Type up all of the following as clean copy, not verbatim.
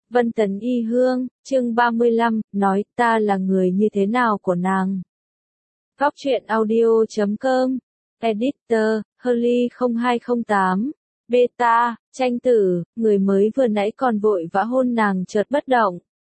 Vân Tấn Y Hương, chương 35, nói ta là người như thế nào của nàng. Góc truyện audio.com, editor, Holly 0208, beta, tranh tử, người mới vừa nãy còn vội vã hôn nàng chợt bất động.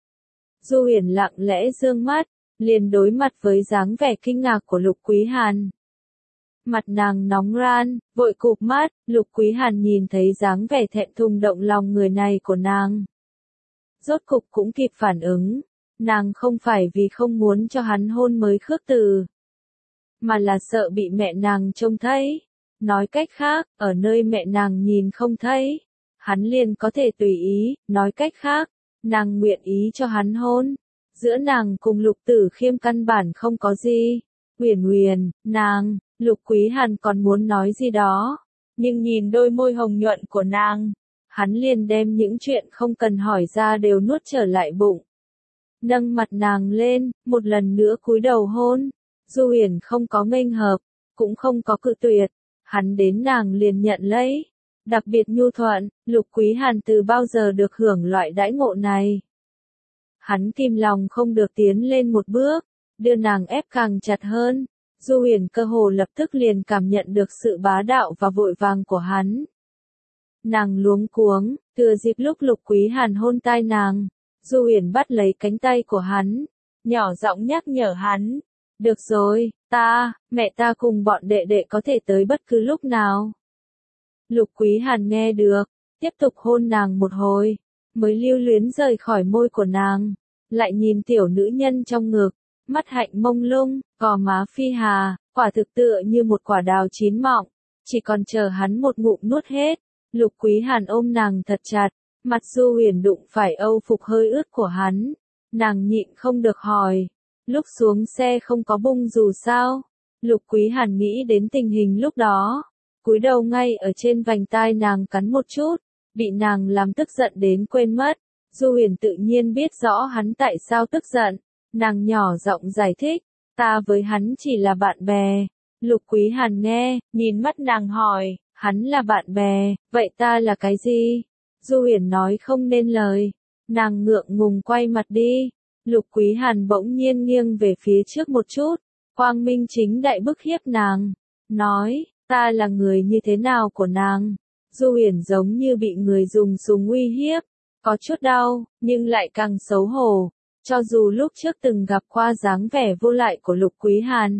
Du Huyền lặng lẽ dương mắt, liền đối mặt với dáng vẻ kinh ngạc của Lục Quý Hàn. Mặt nàng nóng ran, vội cụp mắt, Lục Quý Hàn nhìn thấy dáng vẻ thẹn thùng động lòng người này của nàng. Rốt cục cũng kịp phản ứng, nàng không phải vì không muốn cho hắn hôn mới khước từ, mà là sợ bị mẹ nàng trông thấy. Nói cách khác, ở nơi mẹ nàng nhìn không thấy, hắn liền có thể tùy ý, nói cách khác, nàng nguyện ý cho hắn hôn. Giữa nàng cùng Lục Tử Khiêm căn bản không có gì. Huyền, nàng, Lục Quý Hàn còn muốn nói gì đó, nhưng nhìn đôi môi hồng nhuận của nàng, hắn liền đem những chuyện không cần hỏi ra đều nuốt trở lại bụng. Nâng mặt nàng lên, một lần nữa cúi đầu hôn. Du Huyền không có nghênh hợp, cũng không có cự tuyệt, hắn đến nàng liền nhận lấy. Đặc biệt nhu thuận, Lục Quý Hàn từ bao giờ được hưởng loại đãi ngộ này. Hắn kìm lòng không được tiến lên một bước, đưa nàng ép càng chặt hơn. Du Huyền cơ hồ lập tức liền cảm nhận được sự bá đạo và vội vàng của hắn. Nàng luống cuống, thừa dịp lúc Lục Quý Hàn hôn tai nàng, Du Huyền bắt lấy cánh tay của hắn, nhỏ giọng nhắc nhở hắn. Được rồi, mẹ ta cùng bọn đệ đệ có thể tới bất cứ lúc nào. Lục Quý Hàn nghe được, tiếp tục hôn nàng một hồi, mới lưu luyến rời khỏi môi của nàng, lại nhìn tiểu nữ nhân trong ngực, mắt hạnh mông lung, gò má phi hà, quả thực tựa như một quả đào chín mọng, chỉ còn chờ hắn một ngụm nuốt hết. Lục Quý Hàn ôm nàng thật chặt, mặt Du Huyền đụng phải âu phục hơi ướt của hắn, nàng nhịn không được hỏi, lúc xuống xe không có bung dù sao? Lục Quý Hàn nghĩ đến tình hình lúc đó, cúi đầu ngay ở trên vành tai nàng cắn một chút, bị nàng làm tức giận đến quên mất. Du Huyền tự nhiên biết rõ hắn tại sao tức giận, nàng nhỏ giọng giải thích, ta với hắn chỉ là bạn bè. Lục Quý Hàn nghe, nhìn mắt nàng hỏi, hắn là bạn bè, vậy ta là cái gì? Du Huyền nói không nên lời, nàng ngượng ngùng quay mặt đi. Lục Quý Hàn bỗng nhiên nghiêng về phía trước một chút, quang minh chính đại bức hiếp nàng, nói, ta là người như thế nào của nàng? Du Huyền giống như bị người dùng súng uy hiếp, có chút đau, nhưng lại càng xấu hổ, cho dù lúc trước từng gặp qua dáng vẻ vô lại của Lục Quý Hàn.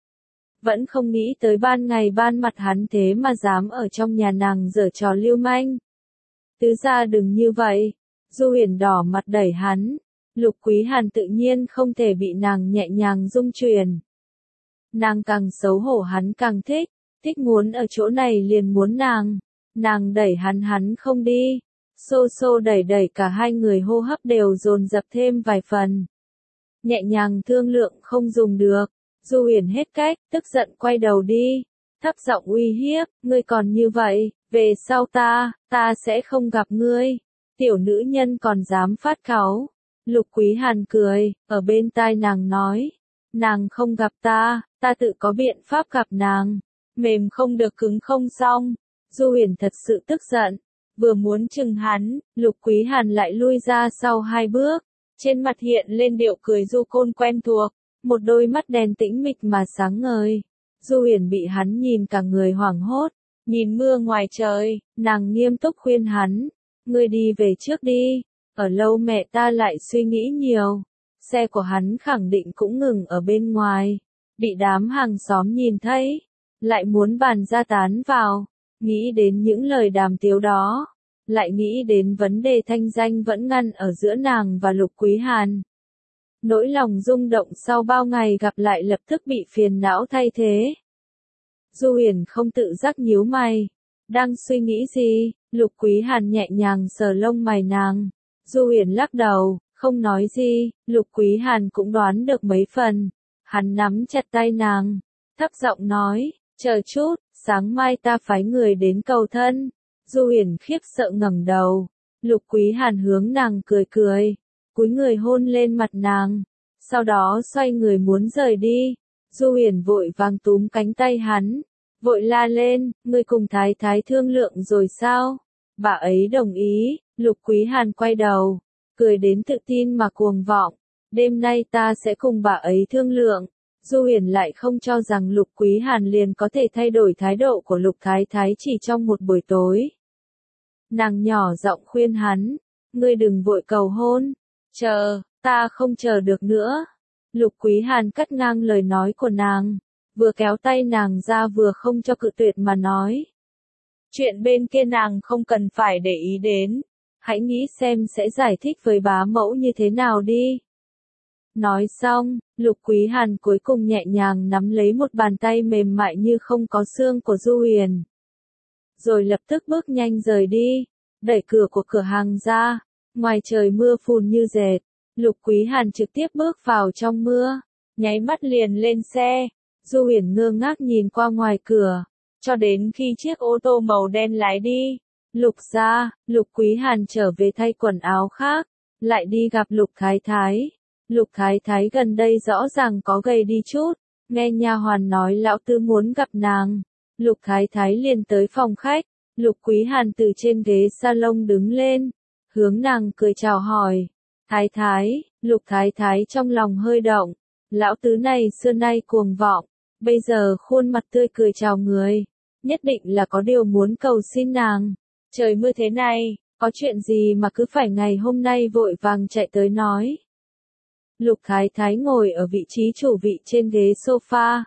Vẫn không nghĩ tới ban ngày ban mặt hắn thế mà dám ở trong nhà nàng giở trò lưu manh. Tứ gia đừng như vậy. Du Huyền đỏ mặt đẩy hắn. Lục Quý Hàn tự nhiên không thể bị nàng nhẹ nhàng dung truyền. Nàng càng xấu hổ hắn càng thích muốn ở chỗ này liền muốn nàng. Nàng đẩy hắn không đi. Xô đẩy cả hai người hô hấp đều dồn dập thêm vài phần. Nhẹ nhàng thương lượng không dùng được. Du Huyền hết cách, tức giận quay đầu đi, thấp giọng uy hiếp, ngươi còn như vậy, về sau ta sẽ không gặp ngươi. Tiểu nữ nhân còn dám phát cáu. Lục Quý Hàn cười, ở bên tai nàng nói, nàng không gặp ta tự có biện pháp gặp nàng. Mềm không được cứng không xong. Du Huyền thật sự tức giận, vừa muốn chừng hắn, Lục Quý Hàn lại lui ra sau hai bước, trên mặt hiện lên điệu cười du côn quen thuộc. Một đôi mắt đen tĩnh mịch mà sáng ngời. Du Huyền bị hắn nhìn cả người hoảng hốt, nhìn mưa ngoài trời, nàng nghiêm túc khuyên hắn, ngươi đi về trước đi, ở lâu mẹ ta lại suy nghĩ nhiều. Xe của hắn khẳng định cũng ngừng ở bên ngoài, bị đám hàng xóm nhìn thấy, lại muốn bàn ra tán vào, nghĩ đến những lời đàm tiếu đó, lại nghĩ đến vấn đề thanh danh vẫn ngăn ở giữa nàng và Lục Quý Hàn. Nỗi lòng rung động sau bao ngày gặp lại lập tức bị phiền não thay thế. Du Huyền không tự giác nhíu mày. Đang suy nghĩ gì? Lục Quý Hàn nhẹ nhàng sờ lông mày nàng. Du Huyền lắc đầu, không nói gì. Lục Quý Hàn cũng đoán được mấy phần. Hắn nắm chặt tay nàng, thấp giọng nói, chờ chút, sáng mai ta phái người đến cầu thân. Du Huyền khiếp sợ ngẩng đầu. Lục Quý Hàn hướng nàng cười. Cúi người hôn lên mặt nàng, sau đó xoay người muốn rời đi. Du Huyền vội vàng túm cánh tay hắn, vội la lên, ngươi cùng thái thái thương lượng rồi sao? Bà ấy đồng ý. Lục Quý Hàn quay đầu, cười đến tự tin mà cuồng vọng. Đêm nay ta sẽ cùng bà ấy thương lượng. Du Huyền lại không cho rằng Lục Quý Hàn liền có thể thay đổi thái độ của Lục Thái Thái chỉ trong một buổi tối. Nàng nhỏ giọng khuyên hắn, ngươi đừng vội cầu hôn, chờ, ta không chờ được nữa. Lục Quý Hàn cắt ngang lời nói của nàng, vừa kéo tay nàng ra vừa không cho cự tuyệt mà nói. Chuyện bên kia nàng không cần phải để ý đến, hãy nghĩ xem sẽ giải thích với bá mẫu như thế nào đi. Nói xong, Lục Quý Hàn cuối cùng nhẹ nhàng nắm lấy một bàn tay mềm mại như không có xương của Du Huyền. Rồi lập tức bước nhanh rời đi, đẩy cửa của cửa hàng ra, ngoài trời mưa phùn như dệt, Lục Quý Hàn trực tiếp bước vào trong mưa, nháy mắt liền lên xe. Du Huyền ngơ ngác nhìn qua ngoài cửa, cho đến khi chiếc ô tô màu đen lái đi. Lục gia, Lục Quý Hàn trở về thay quần áo khác, lại đi gặp Lục Thái Thái. Lục Thái Thái gần đây rõ ràng có gầy đi chút, nghe nha hoàn nói lão tứ muốn gặp nàng. Lục Thái Thái liền tới phòng khách, Lục Quý Hàn từ trên ghế salon đứng lên, hướng nàng cười chào hỏi. Thái Thái, Lục Thái Thái trong lòng hơi động, lão tứ này xưa nay cuồng vọng, bây giờ khuôn mặt tươi cười chào người, nhất định là có điều muốn cầu xin nàng. Trời mưa thế này, có chuyện gì mà cứ phải ngày hôm nay vội vàng chạy tới nói. Lục Thái Thái ngồi ở vị trí chủ vị trên ghế sofa.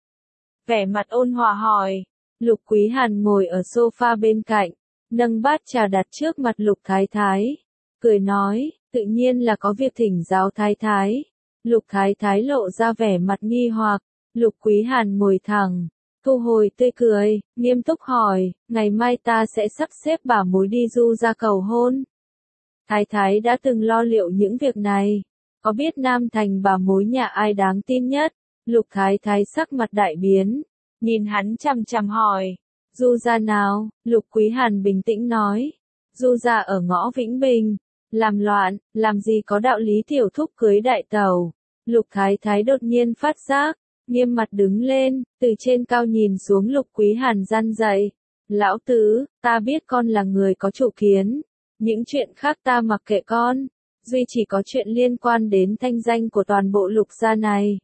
Vẻ mặt ôn hòa hỏi. Lục Quý Hàn ngồi ở sofa bên cạnh, nâng bát trà đặt trước mặt Lục Thái Thái. Cười nói, tự nhiên là có việc thỉnh giáo Thái Thái. Lục Thái Thái lộ ra vẻ mặt nghi hoặc. Lục Quý Hàn ngồi thẳng, thu hồi tươi cười, nghiêm túc hỏi, ngày mai ta sẽ sắp xếp bà mối đi Du ra cầu hôn. Thái Thái đã từng lo liệu những việc này. Có biết Nam Thành bà mối nhà ai đáng tin nhất? Lục Thái Thái sắc mặt đại biến, nhìn hắn chằm chằm hỏi. Du gia nào? Lục Quý Hàn bình tĩnh nói. Du gia ở ngõ Vĩnh Bình. Làm loạn, làm gì có đạo lý tiểu thúc cưới đại tẩu. Lục Thái Thái đột nhiên phát giác, nghiêm mặt đứng lên, từ trên cao nhìn xuống Lục Quý Hàn răn dạy. Lão tứ, ta biết con là người có chủ kiến. Những chuyện khác ta mặc kệ con. Duy chỉ có chuyện liên quan đến thanh danh của toàn bộ Lục gia này.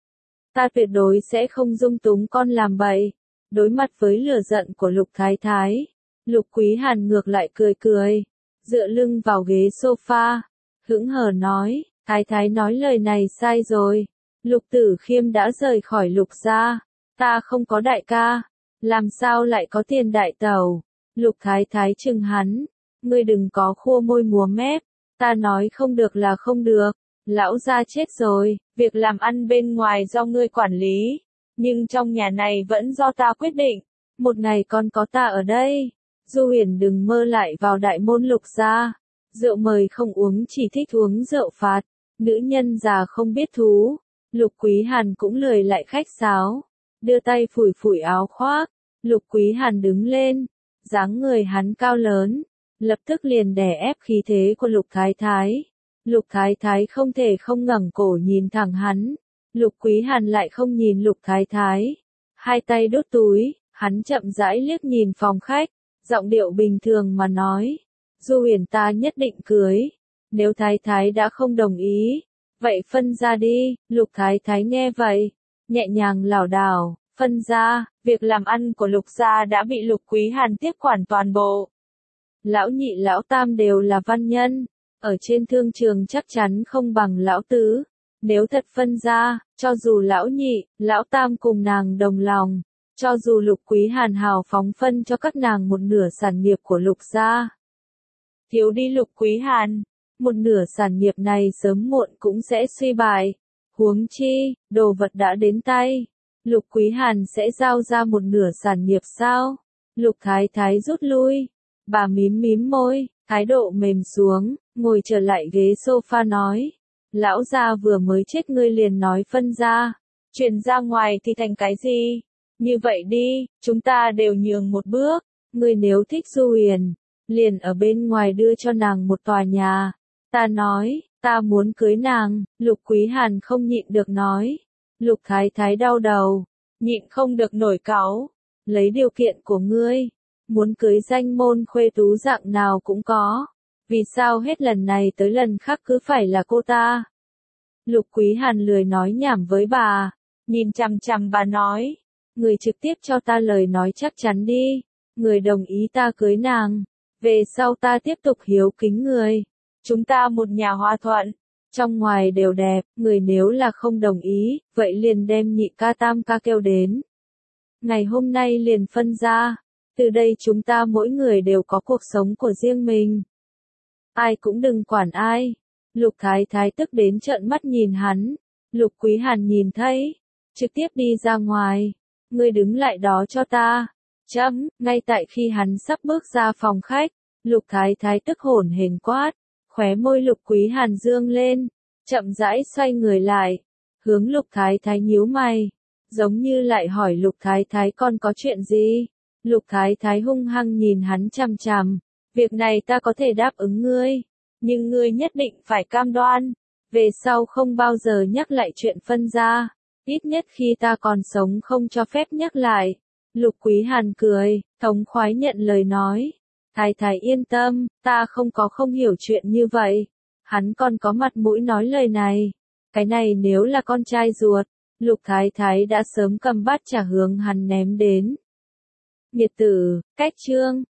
Ta tuyệt đối sẽ không dung túng con làm bậy. Đối mặt với lửa giận của Lục Thái Thái, Lục Quý Hàn ngược lại cười cười, dựa lưng vào ghế sofa, hững hờ nói, Thái Thái nói lời này sai rồi. Lục Tử Khiêm đã rời khỏi Lục gia, ta không có đại ca, làm sao lại có tiền đại tẩu? Lục Thái Thái trừng hắn, ngươi đừng có khua môi múa mép. Ta nói không được là không được, lão gia chết rồi, việc làm ăn bên ngoài do ngươi quản lý, nhưng trong nhà này vẫn do ta quyết định, một ngày còn có ta ở đây. Du Huyền đừng mơ lại vào đại môn Lục gia, rượu mời không uống chỉ thích uống rượu phạt, nữ nhân già không biết thú. Lục Quý Hàn cũng lười lại khách sáo, đưa tay phủi phủi áo khoác. Lục Quý Hàn đứng lên, dáng người hắn cao lớn, lập tức liền đè ép khí thế của Lục Thái Thái. Lục Thái Thái không thể không ngẩng cổ nhìn thẳng hắn. Lục Quý Hàn lại không nhìn Lục Thái Thái. Hai tay đút túi, hắn chậm rãi liếc nhìn phòng khách, giọng điệu bình thường mà nói. Du Huyền ta nhất định cưới. Nếu Thái Thái đã không đồng ý, vậy phân ra đi. Lục Thái Thái nghe vậy, nhẹ nhàng lảo đảo, phân ra, việc làm ăn của Lục gia đã bị Lục Quý Hàn tiếp quản toàn bộ. Lão nhị lão tam đều là văn nhân, ở trên thương trường chắc chắn không bằng lão tứ. Nếu thật phân ra, cho dù lão nhị, lão tam cùng nàng đồng lòng, cho dù Lục Quý Hàn hào phóng phân cho các nàng một nửa sản nghiệp của Lục gia, thiếu đi Lục Quý Hàn, một nửa sản nghiệp này sớm muộn cũng sẽ suy bại. Huống chi, đồ vật đã đến tay, Lục Quý Hàn sẽ giao ra một nửa sản nghiệp sao? Lục Thái Thái rút lui. Bà mím mím môi, thái độ mềm xuống, ngồi trở lại ghế sofa nói. Lão gia vừa mới chết ngươi liền nói phân ra. Truyền ra ngoài thì thành cái gì? Như vậy đi, chúng ta đều nhường một bước. Ngươi nếu thích Du Huyền, liền ở bên ngoài đưa cho nàng một tòa nhà. Ta nói, ta muốn cưới nàng. Lục Quý Hàn không nhịn được nói. Lục Thái Thái đau đầu, nhịn không được nổi cáu. Lấy điều kiện của ngươi, muốn cưới danh môn khuê tú dạng nào cũng có. Vì sao hết lần này tới lần khác cứ phải là cô ta? Lục Quý Hàn lười nói nhảm với bà, nhìn chằm chằm bà nói, người trực tiếp cho ta lời nói chắc chắn đi, người đồng ý ta cưới nàng, về sau ta tiếp tục hiếu kính người, chúng ta một nhà hòa thuận, trong ngoài đều đẹp, người nếu là không đồng ý, vậy liền đem nhị ca tam ca kêu đến. Ngày hôm nay liền phân ra, từ đây chúng ta mỗi người đều có cuộc sống của riêng mình. Ai cũng đừng quản ai. Lục Thái Thái tức đến trợn mắt nhìn hắn. Lục Quý Hàn nhìn thấy, trực tiếp đi ra ngoài. Ngươi đứng lại đó cho ta. Chấm, ngay tại khi hắn sắp bước ra phòng khách, Lục Thái Thái tức hổn hển quát, khóe môi Lục Quý Hàn dương lên, chậm rãi xoay người lại, hướng Lục Thái Thái nhíu mày, giống như lại hỏi Lục Thái Thái còn có chuyện gì? Lục Thái Thái hung hăng nhìn hắn chằm chằm, việc này ta có thể đáp ứng ngươi, nhưng ngươi nhất định phải cam đoan, về sau không bao giờ nhắc lại chuyện phân gia, ít nhất khi ta còn sống không cho phép nhắc lại. Lục Quý Hàn cười, thống khoái nhận lời nói, Thái Thái yên tâm, ta không hiểu chuyện như vậy, hắn còn có mặt mũi nói lời này, cái này nếu là con trai ruột, Lục Thái Thái đã sớm cầm bát trà hướng hắn ném đến. Nhiệt tử, cách chương.